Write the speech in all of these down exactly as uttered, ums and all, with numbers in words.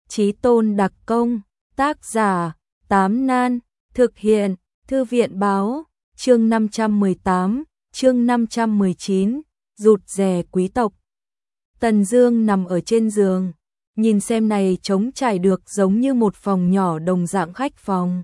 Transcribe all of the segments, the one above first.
Chí tôn đặc công, tác giả, Tám Nan, thực hiện, Thư viện báo, chương năm trăm mười tám, chương năm trăm mười chín, rụt rè quý tộc. Tần Dương nằm ở trên giường, nhìn xem này trống trải được giống như một phòng nhỏ đồng dạng khách phòng.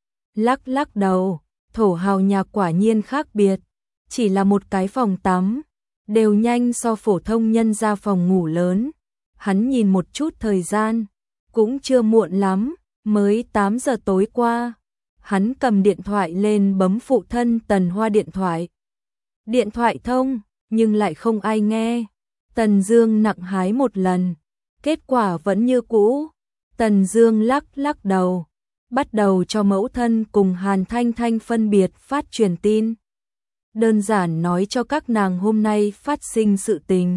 Lắc lắc đầu, thổ hào nhà quả nhiên khác biệt, chỉ là một cái phòng tắm, đều nhanh so phổ thông nhân gia phòng ngủ lớn. Hắn nhìn một chút thời gian, cũng chưa muộn lắm, mới tám giờ tối qua. Hắn cầm điện thoại lên bấm phụ thân Tần Hoa điện thoại. Điện thoại thông, nhưng lại không ai nghe. Tần Dương nặng hái một lần, kết quả vẫn như cũ. Tần Dương lắc lắc đầu, bắt đầu cho mẫu thân cùng Hàn Thanh Thanh phân biệt phát truyền tin. Đơn giản nói cho các nàng hôm nay phát sinh sự tình.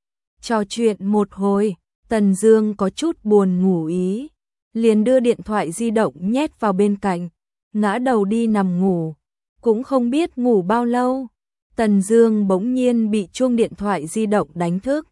Trò chuyện một hồi, Tần Dương có chút buồn ngủ ý, liền đưa điện thoại di động nhét vào bên cạnh, ngã đầu đi nằm ngủ. Cũng không biết ngủ bao lâu, Tần Dương bỗng nhiên bị chuông điện thoại di động đánh thức.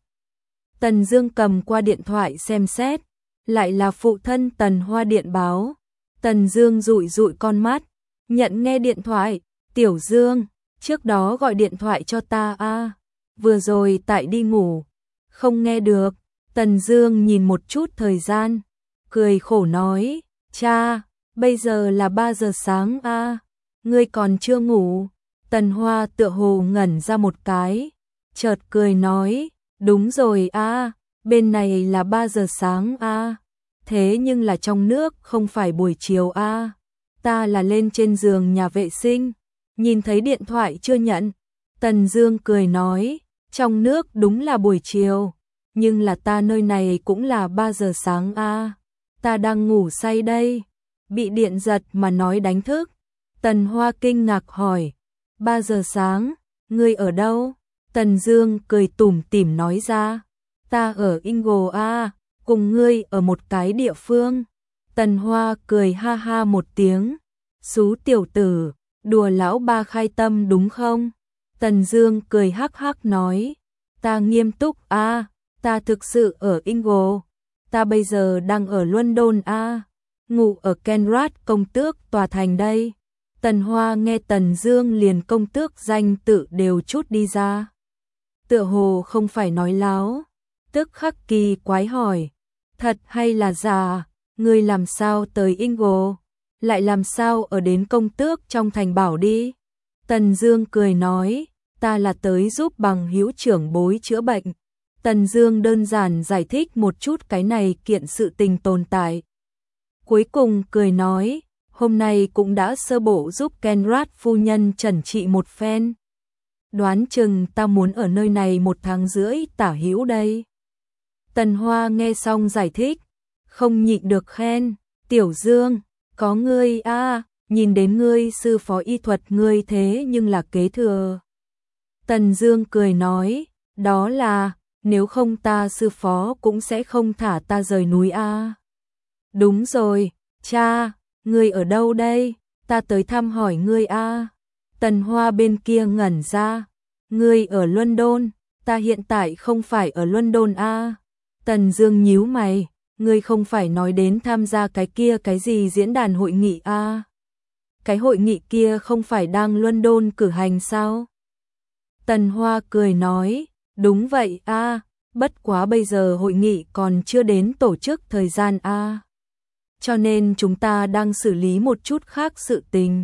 Tần Dương cầm qua điện thoại xem xét, lại là phụ thân Tần Hoa điện báo. Tần Dương dụi dụi con mắt, nhận nghe điện thoại. Tiểu Dương, trước đó gọi điện thoại cho ta a, à, vừa rồi tại đi ngủ, không nghe được. Tần Dương nhìn một chút thời gian, cười khổ nói, cha, bây giờ là ba giờ sáng a, à, ngươi còn chưa ngủ. Tần Hoa tựa hồ ngẩn ra một cái, chợt cười nói, đúng rồi a, à, bên này là ba giờ sáng a, à, thế nhưng là trong nước không phải buổi chiều a, à, ta là lên trên giường nhà vệ sinh, nhìn thấy điện thoại chưa nhận. Tần Dương cười nói, trong nước đúng là buổi chiều, nhưng là ta nơi này cũng là ba giờ sáng a, à, ta đang ngủ say đây, bị điện giật mà nói đánh thức. Tần Hoa kinh ngạc hỏi, ba giờ sáng, ngươi ở đâu? Tần Dương cười tủm tỉm nói ra, ta ở Ingo a, cùng ngươi ở một cái địa phương. Tần Hoa cười ha ha một tiếng, xú tiểu tử, đùa lão ba khai tâm đúng không? Tần Dương cười hắc hắc nói, ta nghiêm túc a, ta thực sự ở Ingo, ta bây giờ đang ở London a, ngủ ở Kenrat công tước tòa thành đây. Tần Hoa nghe Tần Dương liền công tước danh tự đều chút đi ra, tựa hồ không phải nói láo, tức khắc kỳ quái hỏi, thật hay là giả, ngươi làm sao tới Ingo, lại làm sao ở đến công tước trong thành bảo đi? Tần Dương cười nói, ta là tới giúp bằng hữu trưởng bối chữa bệnh. Tần Dương đơn giản giải thích một chút cái này kiện sự tình tồn tại. Cuối cùng cười nói, hôm nay cũng đã sơ bộ giúp Kenrat phu nhân trần trị một phen. Đoán chừng ta muốn ở nơi này một tháng rưỡi tả hữu đây. Tần Hoa nghe xong giải thích, không nhịn được khen, Tiểu Dương, có ngươi a, à, nhìn đến ngươi sư phó y thuật ngươi thế nhưng là kế thừa. Tần Dương cười nói, đó là, nếu không ta sư phó cũng sẽ không thả ta rời núi a. À. Đúng rồi, cha, ngươi ở đâu đây? Ta tới thăm hỏi ngươi a. À. Tần Hoa bên kia ngẩn ra, ngươi ở London, ta hiện tại không phải ở London a. À. Tần Dương nhíu mày, ngươi không phải nói đến tham gia cái kia cái gì diễn đàn hội nghị a? À? Cái hội nghị kia không phải đang London cử hành sao? Tần Hoa cười nói, đúng vậy a, à, bất quá bây giờ hội nghị còn chưa đến tổ chức thời gian a. À. Cho nên chúng ta đang xử lý một chút khác sự tình.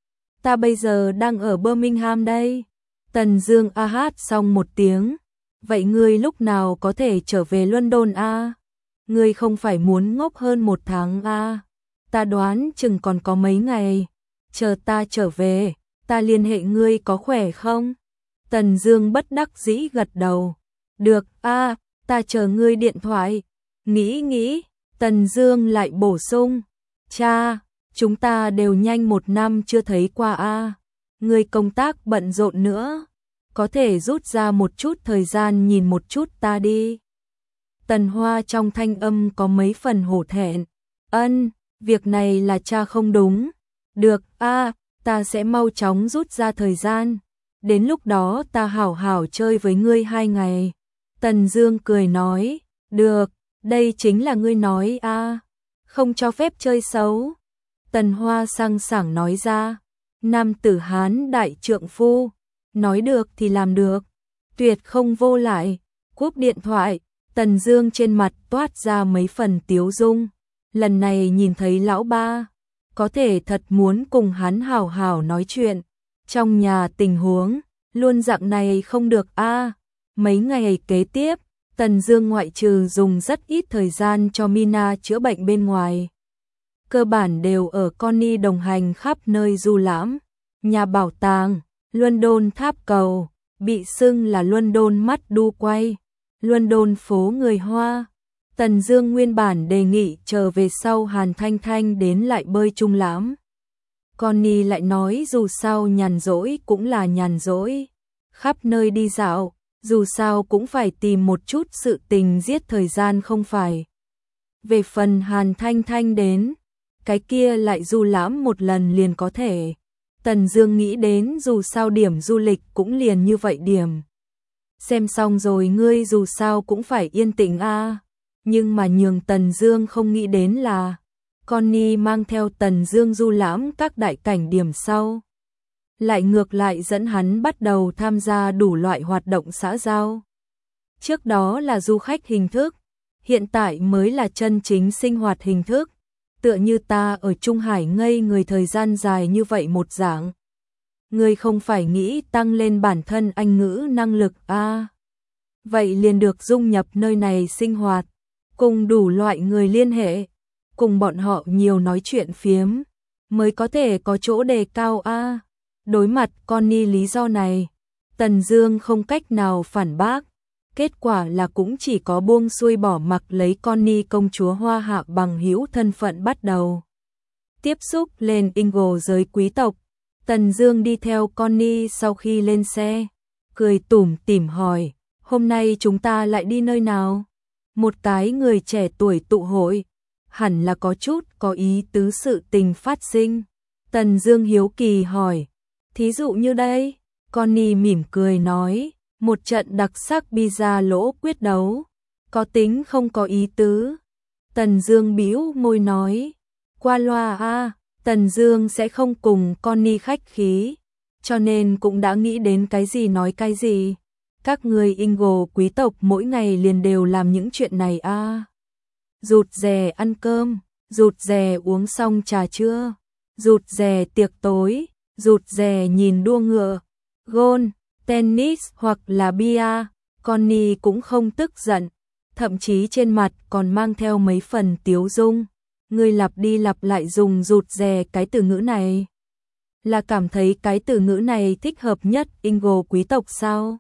Ta bây giờ đang ở Birmingham đây. Tần Dương a hát xong một tiếng, vậy ngươi lúc nào có thể trở về London a? À? Ngươi không phải muốn ngốc hơn một tháng a? À? Ta đoán chừng còn có mấy ngày, chờ ta trở về, ta liên hệ ngươi có khỏe không? Tần Dương bất đắc dĩ gật đầu, được a, à, ta chờ ngươi điện thoại. Nghĩ nghĩ, Tần Dương lại bổ sung, cha, chúng ta đều nhanh một năm chưa thấy qua a, à. Ngươi công tác bận rộn nữa, có thể rút ra một chút thời gian nhìn một chút ta đi. Tần Hoa trong thanh âm có mấy phần hổ thẹn, ân, việc này là cha không đúng. Được a, à, ta sẽ mau chóng rút ra thời gian, đến lúc đó ta hảo hảo chơi với ngươi hai ngày. Tần Dương cười nói, được, Đây chính là ngươi nói a, không cho phép chơi xấu. Tần Hoa sang sảng nói ra, nam tử Hán đại trượng phu, nói được thì làm được, tuyệt không vô lại. Cúp điện thoại, Tần Dương trên mặt toát ra mấy phần tiếu dung, lần này nhìn thấy lão ba, có thể thật muốn cùng hắn hảo hảo nói chuyện. Trong nhà tình huống, luôn dạng này không được a. Mấy ngày kế tiếp, Tần Dương ngoại trừ dùng rất ít thời gian cho Mina chữa bệnh bên ngoài, cơ bản đều ở Connie đồng hành khắp nơi du lãm, nhà bảo tàng, London tháp cầu, bị xưng là London mắt đu quay, London phố người Hoa. Tần Dương nguyên bản đề nghị chờ về sau Hàn Thanh Thanh đến lại bơi chung lãm. Connie lại nói dù sao nhàn rỗi cũng là nhàn rỗi, khắp nơi đi dạo, dù sao cũng phải tìm một chút sự tình giết thời gian không phải. Về phần Hàn Thanh Thanh đến, cái kia lại du lãm một lần liền có thể. Tần Dương nghĩ đến dù sao điểm du lịch cũng liền như vậy điểm. Xem xong rồi ngươi dù sao cũng phải yên tĩnh a. Nhưng mà nhường Tần Dương không nghĩ đến là Connie mang theo Tần Dương du lãm các đại cảnh điểm sau, lại ngược lại dẫn hắn bắt đầu tham gia đủ loại hoạt động xã giao. Trước đó là du khách hình thức, hiện tại mới là chân chính sinh hoạt hình thức, tựa như ta ở Trung Hải ngây người thời gian dài như vậy một dạng. Ngươi không phải nghĩ tăng lên bản thân Anh ngữ năng lực a? À, vậy liền được dung nhập nơi này sinh hoạt, cùng đủ loại người liên hệ, cùng bọn họ nhiều nói chuyện phiếm, mới có thể có chỗ đề cao a. À, đối mặt Connie lý do này, Tần Dương không cách nào phản bác, kết quả là cũng chỉ có buông xuôi bỏ mặc lấy Connie công chúa Hoa Hạ bằng hữu thân phận bắt đầu tiếp xúc lên Ingle giới quý tộc. Tần Dương đi theo Connie sau khi lên xe, cười tủm tỉm hỏi, hôm nay chúng ta lại đi nơi nào? Một cái người trẻ tuổi tụ hội, hẳn là có chút có ý tứ sự tình phát sinh. Tần Dương hiếu kỳ hỏi, thí dụ như đây? Connie mỉm cười nói, một trận đặc sắc pizza lỗ quyết đấu, có tính không có ý tứ. Tần Dương bĩu môi nói, qua loa a. Tần Dương sẽ không cùng Connie khách khí, cho nên cũng đã nghĩ đến cái gì nói cái gì. Các người Ingle quý tộc mỗi ngày liền đều làm những chuyện này a. À. Rụt rè ăn cơm, rụt rè uống xong trà trưa, rụt rè tiệc tối, rụt rè nhìn đua ngựa, golf, tennis hoặc là bia. Connie cũng không tức giận, thậm chí trên mặt còn mang theo mấy phần tiếu dung. Ngươi lặp đi lặp lại dùng rụt rè cái từ ngữ này, là cảm thấy cái từ ngữ này thích hợp nhất Ingle quý tộc sao?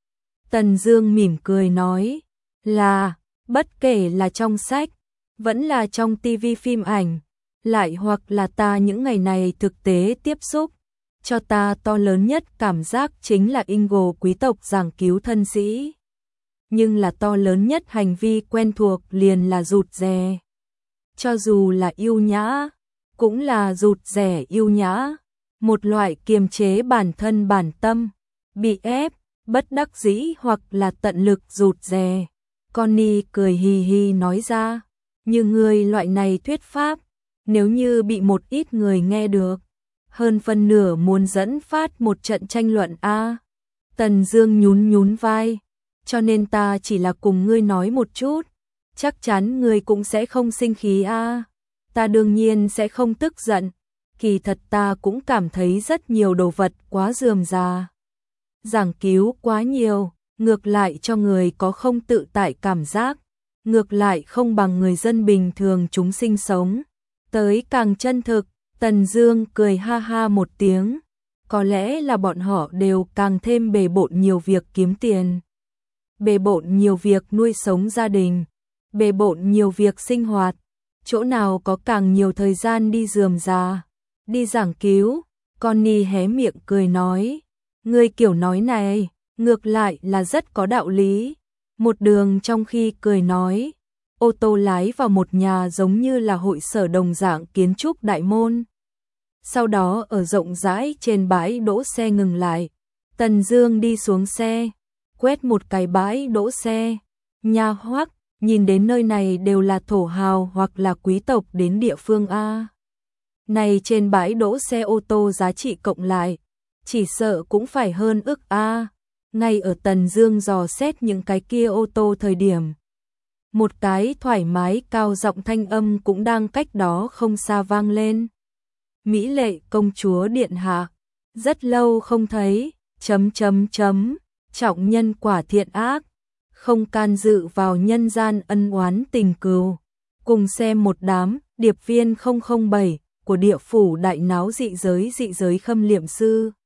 Tần Dương mỉm cười nói, là, bất kể là trong sách, vẫn là trong tivi phim ảnh, lại hoặc là ta những ngày này thực tế tiếp xúc, cho ta to lớn nhất cảm giác chính là Ingle quý tộc giảng cứu thân sĩ. Nhưng là to lớn nhất hành vi quen thuộc liền là rụt rè. Cho dù là yêu nhã, cũng là rụt rè yêu nhã, một loại kiềm chế bản thân bản tâm, bị ép, bất đắc dĩ hoặc là tận lực rụt rè. Connie cười hì hì nói ra, như người loại này thuyết pháp, nếu như bị một ít người nghe được, hơn phân nửa muốn dẫn phát một trận tranh luận a. À, Tần Dương nhún nhún vai, cho nên ta chỉ là cùng ngươi nói một chút, chắc chắn ngươi cũng sẽ không sinh khí a. À, ta đương nhiên sẽ không tức giận, kỳ thật ta cũng cảm thấy rất nhiều đồ vật quá rườm rà, giảng cứu quá nhiều, ngược lại cho người có không tự tại cảm giác, ngược lại không bằng người dân bình thường chúng sinh sống tới càng chân thực. Tần Dương cười ha ha một tiếng, có lẽ là bọn họ đều càng thêm bề bộn nhiều việc kiếm tiền, bề bộn nhiều việc nuôi sống gia đình, bề bộn nhiều việc sinh hoạt, chỗ nào có càng nhiều thời gian đi rườm rà, đi giảng cứu. Connie hé miệng cười nói, ngươi kiểu nói này, ngược lại là rất có đạo lý. Một đường trong khi cười nói, ô tô lái vào một nhà giống như là hội sở đồng dạng kiến trúc đại môn. Sau đó ở rộng rãi trên bãi đỗ xe ngừng lại. Tần Dương đi xuống xe, quét một cái bãi đỗ xe, nha hoắc, nhìn đến nơi này đều là thổ hào hoặc là quý tộc đến địa phương A. Này trên bãi đỗ xe ô tô giá trị cộng lại, chỉ sợ cũng phải hơn ức A. Ngay ở Tần Dương dò xét những cái kia ô tô thời điểm, một cái thoải mái cao giọng thanh âm cũng đang cách đó không xa vang lên. Mỹ lệ công chúa điện hạ, rất lâu không thấy, chấm chấm chấm, trọng nhân quả thiện ác, không can dự vào nhân gian ân oán tình cừu. Cùng xem một đám điệp viên không không bảy của địa phủ đại náo dị giới dị giới khâm liệm sư.